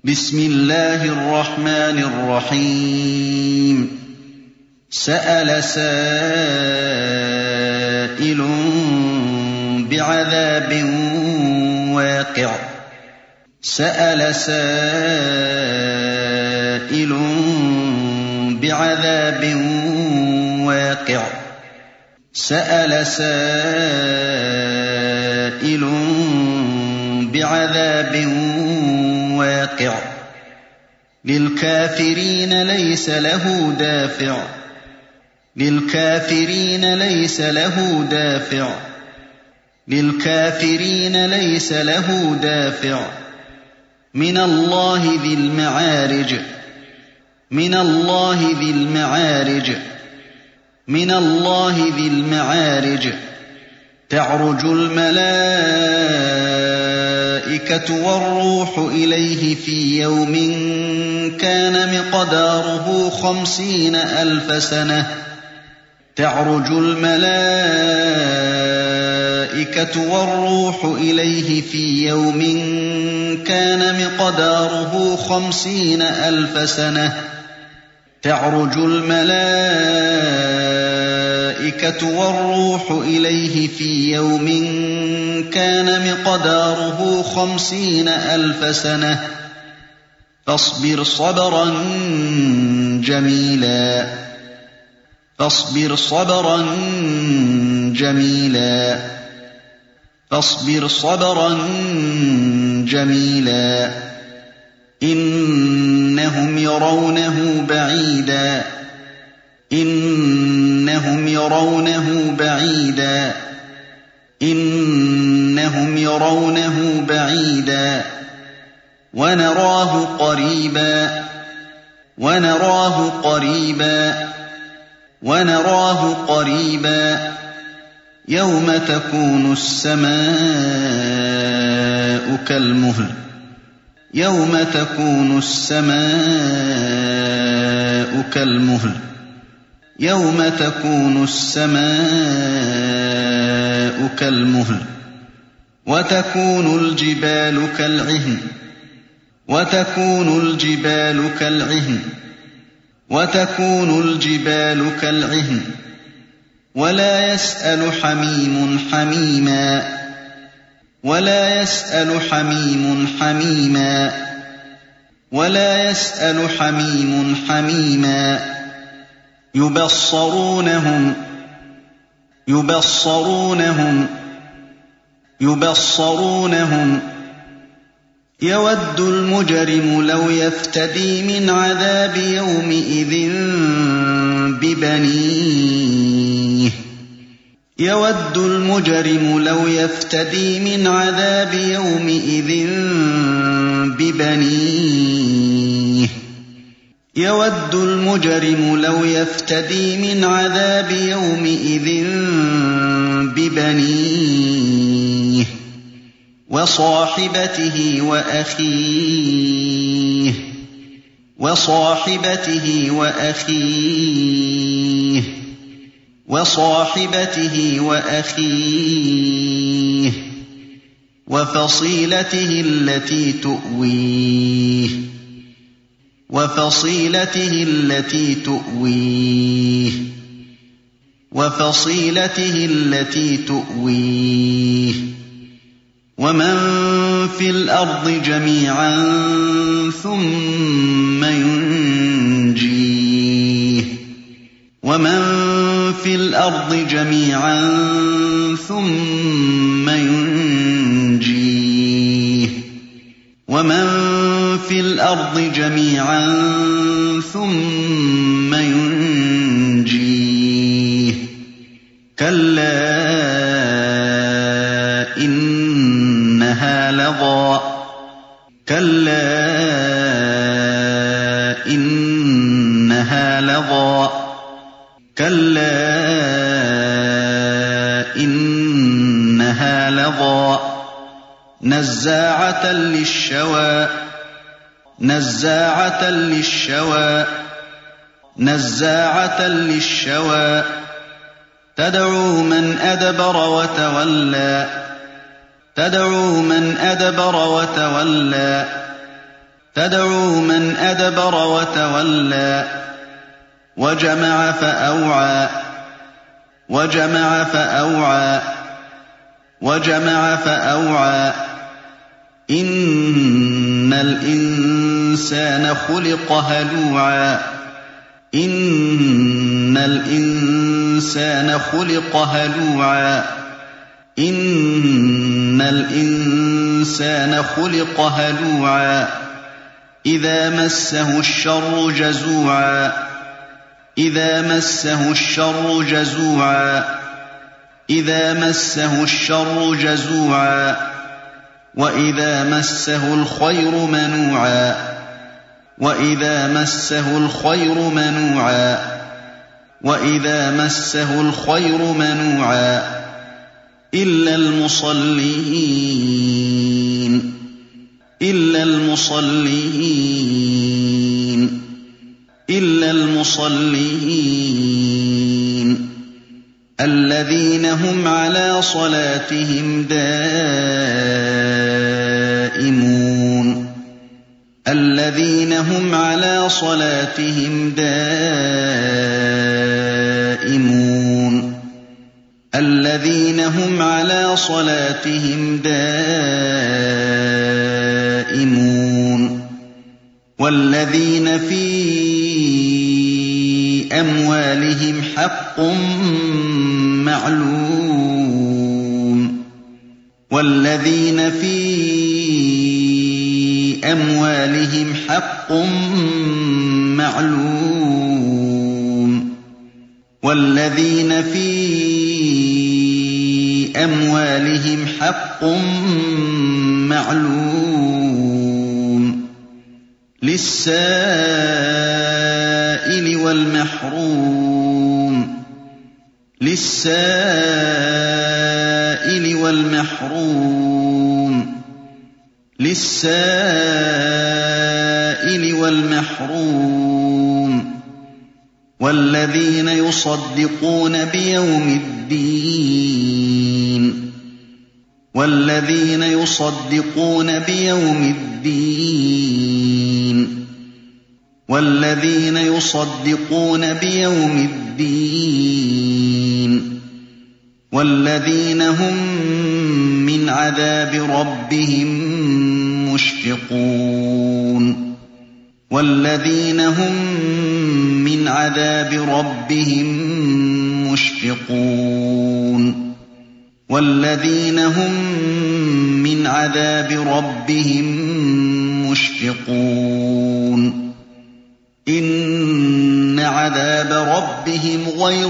بسم الله الرحمن الرحيم سأل سائل بعذاب واقع سأل سائل بعذاب واقع سأل سائل بعذاب واقع للكافرين ليس له دافع للكافرين ليس له دافع للكافرين ليس له دافع من الله ذي المعارج من الله ذي المعارج من الله ذي المعارج تعرج الملائكة والروح إليه في يوم كان مقداره 50,000 سنة تعرج الملائكة والروح إليه في يوم كان مقداره 50,000 سنة تعرج الملائكة والروح إليه في يوم كان مقداره 50,000 سنة فاصبر صبرا جميلا فاصبر صبرا جميلا فاصبر صبرا جميلا إنهم يرونه بعيدا إنهم يرونه بعيدا إنهم يرونه بعيدا ونراه قريبا ونراه قريبا ونراه قريبا يوم تكون السماء كالمهل يوم تكون السماء كالمهل يوم تكون السماء كالمهل وتكون الجبال كالعهن وتكون الجبال كالعهن وتكون الجبال كالعهن ولا يسأل حميم حميما ولا يسأل حميم حميما ولا يسأل حميم حميما يبصرونهم يبصرونهم يبصرونهم يود المجرم لو يفتدي من عذاب يومئذ ببنيه يود المجرم لو يفتدي من عذاب يومئذ ببنيه يود المجرم لو يفتدي من عذاب يومئذ ببنيه وصاحبته وأخيه وصاحبته وأخيه وصاحبته وأخيه وفصيلته التي تؤويه وفصيلته التي تؤويه وفصيلته التي تؤويه ومن في الأرض جميعا ثم ينجيه ومن في الأرض جميعا ثم ينجيه ومن في الأرض جميعا ثم ينجيه كلا إنها لظى كلا إنها لظى كلا إنها لظى نزاعة للشوى نزاعة للشوى نزاعة للشوى تدعو من أدبر وتولى تدعو من أدبر وتولى تدعو من أدبر وتولى وجمع فأوعى إن الإنسان خلق هلوعا إن الإنسان خلق هلوعا إذا مسه الشر جزوعا وإذا مسه الخير منوعا إلا المصلين الذين هم على صلاتهم دائمون والذين في أموالهم حق معلوم للسائل والمحروم والذين يصدقون بيوم الدين والذين هم من عذاب ربهم مشفقون إن عذاب ربهم غير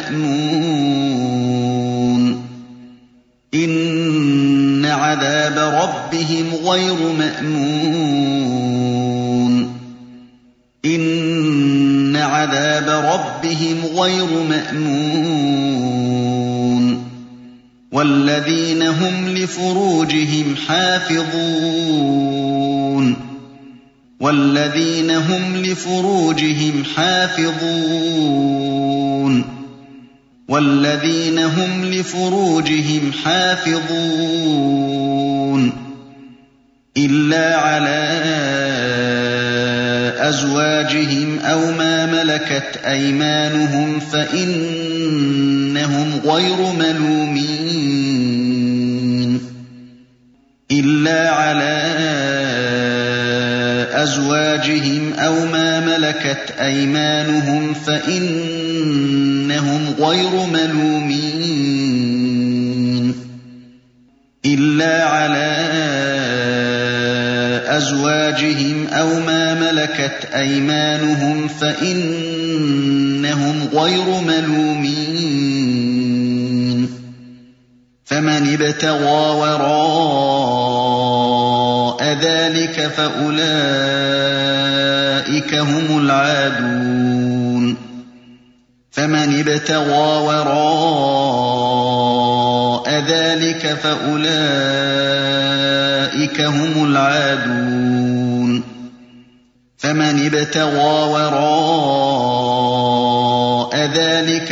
مأمون والذين هم لفروجهم حافظون إلا على أزواجهم أو ما ملكت أيمانهم فإنهم غير ملومين إلا على أزواجهم أو ما ملكت أيمانهم فإنهم غير ملومين فمن ابتغى وراء ذلك فأولئك هم العادون فمن ابتغى وراء ذلك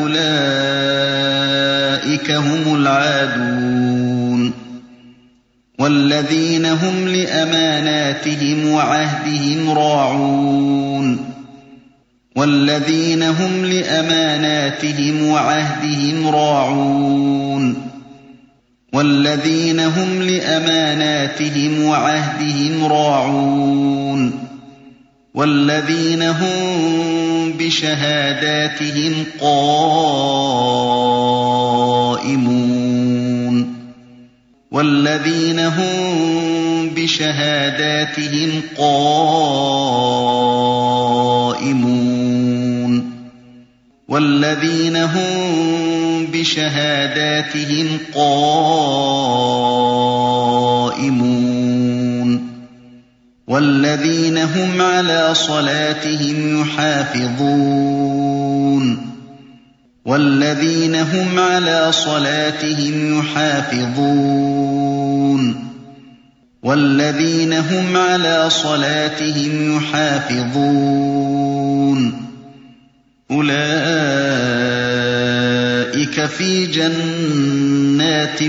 فأولئك هم العادون وَالَّذِينَ هُمْ لِأَمَانَاتِهِمْ وَعَهْدِهِمْ رَاعُونَ وَالَّذِينَ هُمْ لِأَمَانَاتِهِمْ وَعَهْدِهِمْ رَاعُونَ وَالَّذِينَ هُمْ لِأَمَانَاتِهِمْ وَعَهْدِهِمْ رَاعُونَ وَالَّذِينَ هُم بِشَهَادَاتِهِمْ قَائِمُونَ وَالَّذِينَ هُم بِشَهَادَاتِهِمْ قَائِمُونَ وَالَّذِينَ هُم بِشَهَادَاتِهِمْ قَائِمُونَ وَالَّذِينَ هُمْ عَلَىٰ صَلَاتِهِمْ يُحَافِظُونَ وَالَّذِينَ هُمْ عَلَىٰ صَلَاتِهِمْ يُحَافِظُونَ وَالَّذِينَ هُمْ عَلَىٰ صَلَاتِهِمْ يُحَافِظُونَ أُولَٰئِكَ فِي جَنَّاتٍ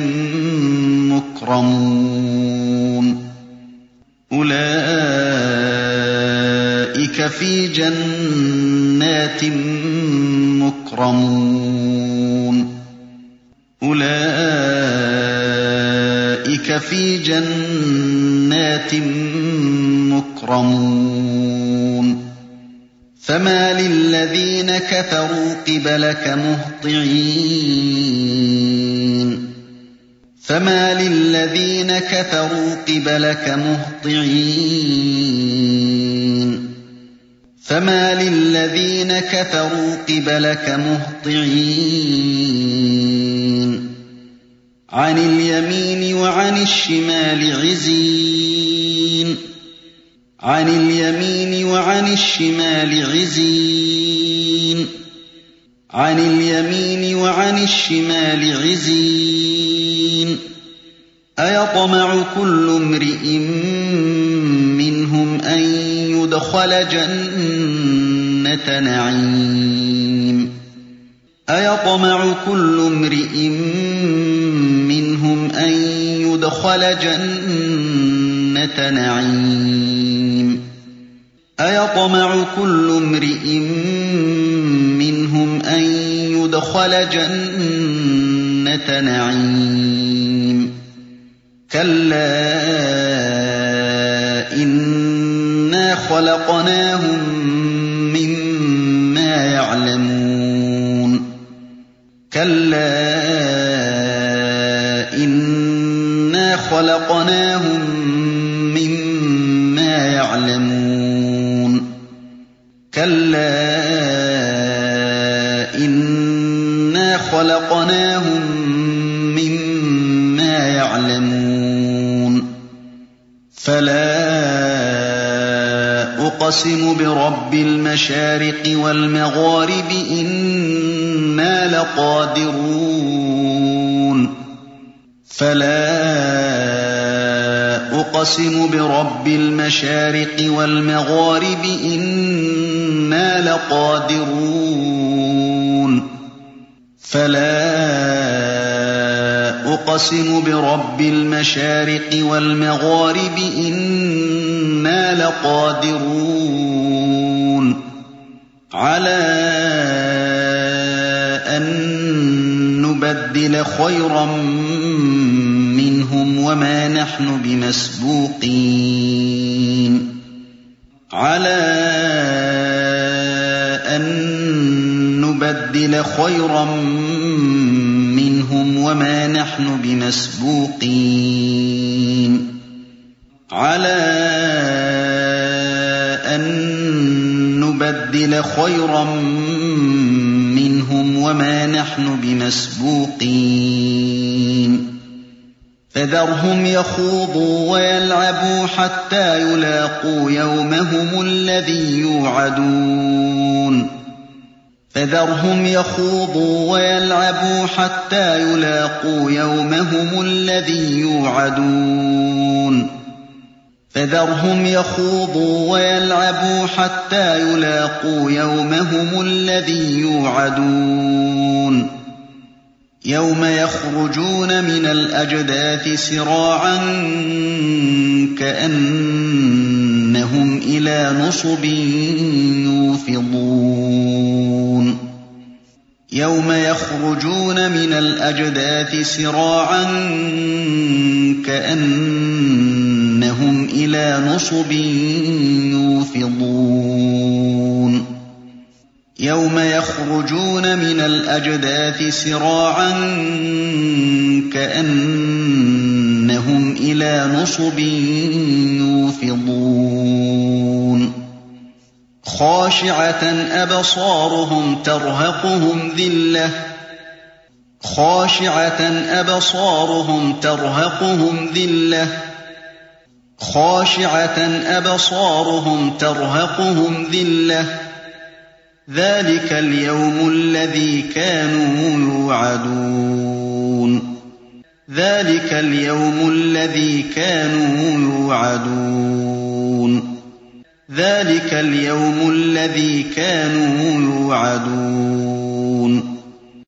مُّكْرَمُونَ أُولَٰئِكَ فِي جَنَّاتٍ مُّكْرَمُونَ أُولَٰئِكَ فِي جَنَّاتٍ مُّكْرَمُونَ فَمَالِ الَّذِينَ كَفَرُوا قِبَلَكَ مُهْطِعِينَ فَمَالِ الَّذِينَ كَفَرُوا قِبَلَكَ مُهْطِعِينَ فَمَالِ الَّذِينَ كَفَرُوا قِبَلَكَ مُهْطِعِينَ عَنِ الْيَمِينِ وَعَنِ الشِّمَالِ عِزِينَ عَنِ الْيَمِينِ وَعَنِ الشِّمَالِ عِزِينَ عَنِ الْيَمِينِ وَعَنِ الشِّمَالِ عِزِينَ أَيَطْمَعُ كُلُّ امْرِئٍ مِّنْهُمْ أَن يُدْخَلَ جَنَّةَ نَعِيمٍ أَيَطْمَعُ كُلُّ امْرِئٍ مِّنْهُمْ أَن يُدْخَلَ جَنَّةَ نَعِيمٍ أَيَطْمَعُ كُلُّ امْرِئٍ مِّنْهُمْ أَن يُدْخَلَ جَنَّةَ نَعِيمٍ كَلَّا إِنَّا خَلَقْنَاهُم مِّمَّا يَعْلَمُونَ كَلَّا إِنَّا خَلَقْنَاهُم مِّمَّا يَعْلَمُونَ كَلَّا إِنَّا خَلَقْنَاهُم مِّمَّا يَعْلَمُونَ فَلَا أُقْسِمُ بِرَبِّ الْمَشَارِقِ وَالْمَغَارِبِ إِنَّا لَقَادِرُونَ فَلَا أُقْسِمُ بِرَبِّ الْمَشَارِقِ وَالْمَغَارِبِ إِنَّا لَقَادِرُونَ فَلَا أُقْسِمُ بِرَبِّ الْمَشَارِقِ وَالْمَغَارِبِ إِنَّا لَقَادِرُونَ عَلَىٰ أَن نُّبَدِّلَ خَيْرًا مِّنْهُمْ وَمَا نَحْنُ بِمَسْبُوقِينَ عَلَىٰ أَن نُّبَدِّلَ خَيْرًا مِّنْهُمْ وَمَا نَحْنُ بِمَسْبُوقِينَ عَلَىٰ أَن نُّبَدِّلَ خَيْرًا مِّنْهُمْ وَمَا نَحْنُ بِمَسْبُوقِينَ فَذَرْهُمْ يَخُوضُوا وَيَلْعَبُوا حَتَّىٰ يُلَاقُوا يَوْمَهُمُ الَّذِي يُوعَدُونَ فَذَرْهُمْ يَخُوضُوا وَيَلْعَبُوا حَتَّىٰ يُلَاقُوا يَوْمَهُمُ الَّذِي يُوعَدُونَ فَذَرْهُمْ يَخُوضُوا وَيَلْعَبُوا حَتَّىٰ يُلَاقُوا يَوْمَهُمُ الَّذِي يُوعَدُونَ يَوْمَ يَخْرُجُونَ مِنَ الْأَجْدَاثِ سِرَاعًا كَأَنَّهُمْ إِلَىٰ نُصُبٍ يُوفِضُونَ يَوْمَ يَخْرُجُونَ مِنَ الْأَجْدَاثِ سِرَاعًا كَأَنَّهُمْ إِلَىٰ نُصُبٍ يُوفِضُونَ يَوْمَ يَخْرُجُونَ مِنَ الْأَجْدَاثِ سِرَاعًا كَأَنَّهُمْ إِلَىٰ نُصُبٍ يُوفِضُونَ خَاشِعَةً أَبْصَارُهُمْ تَرْهَقُهُمْ ذِلَّةٌ ذَٰلِكَ الْيَوْمُ الَّذِي كَانُوا يُوعَدُونَ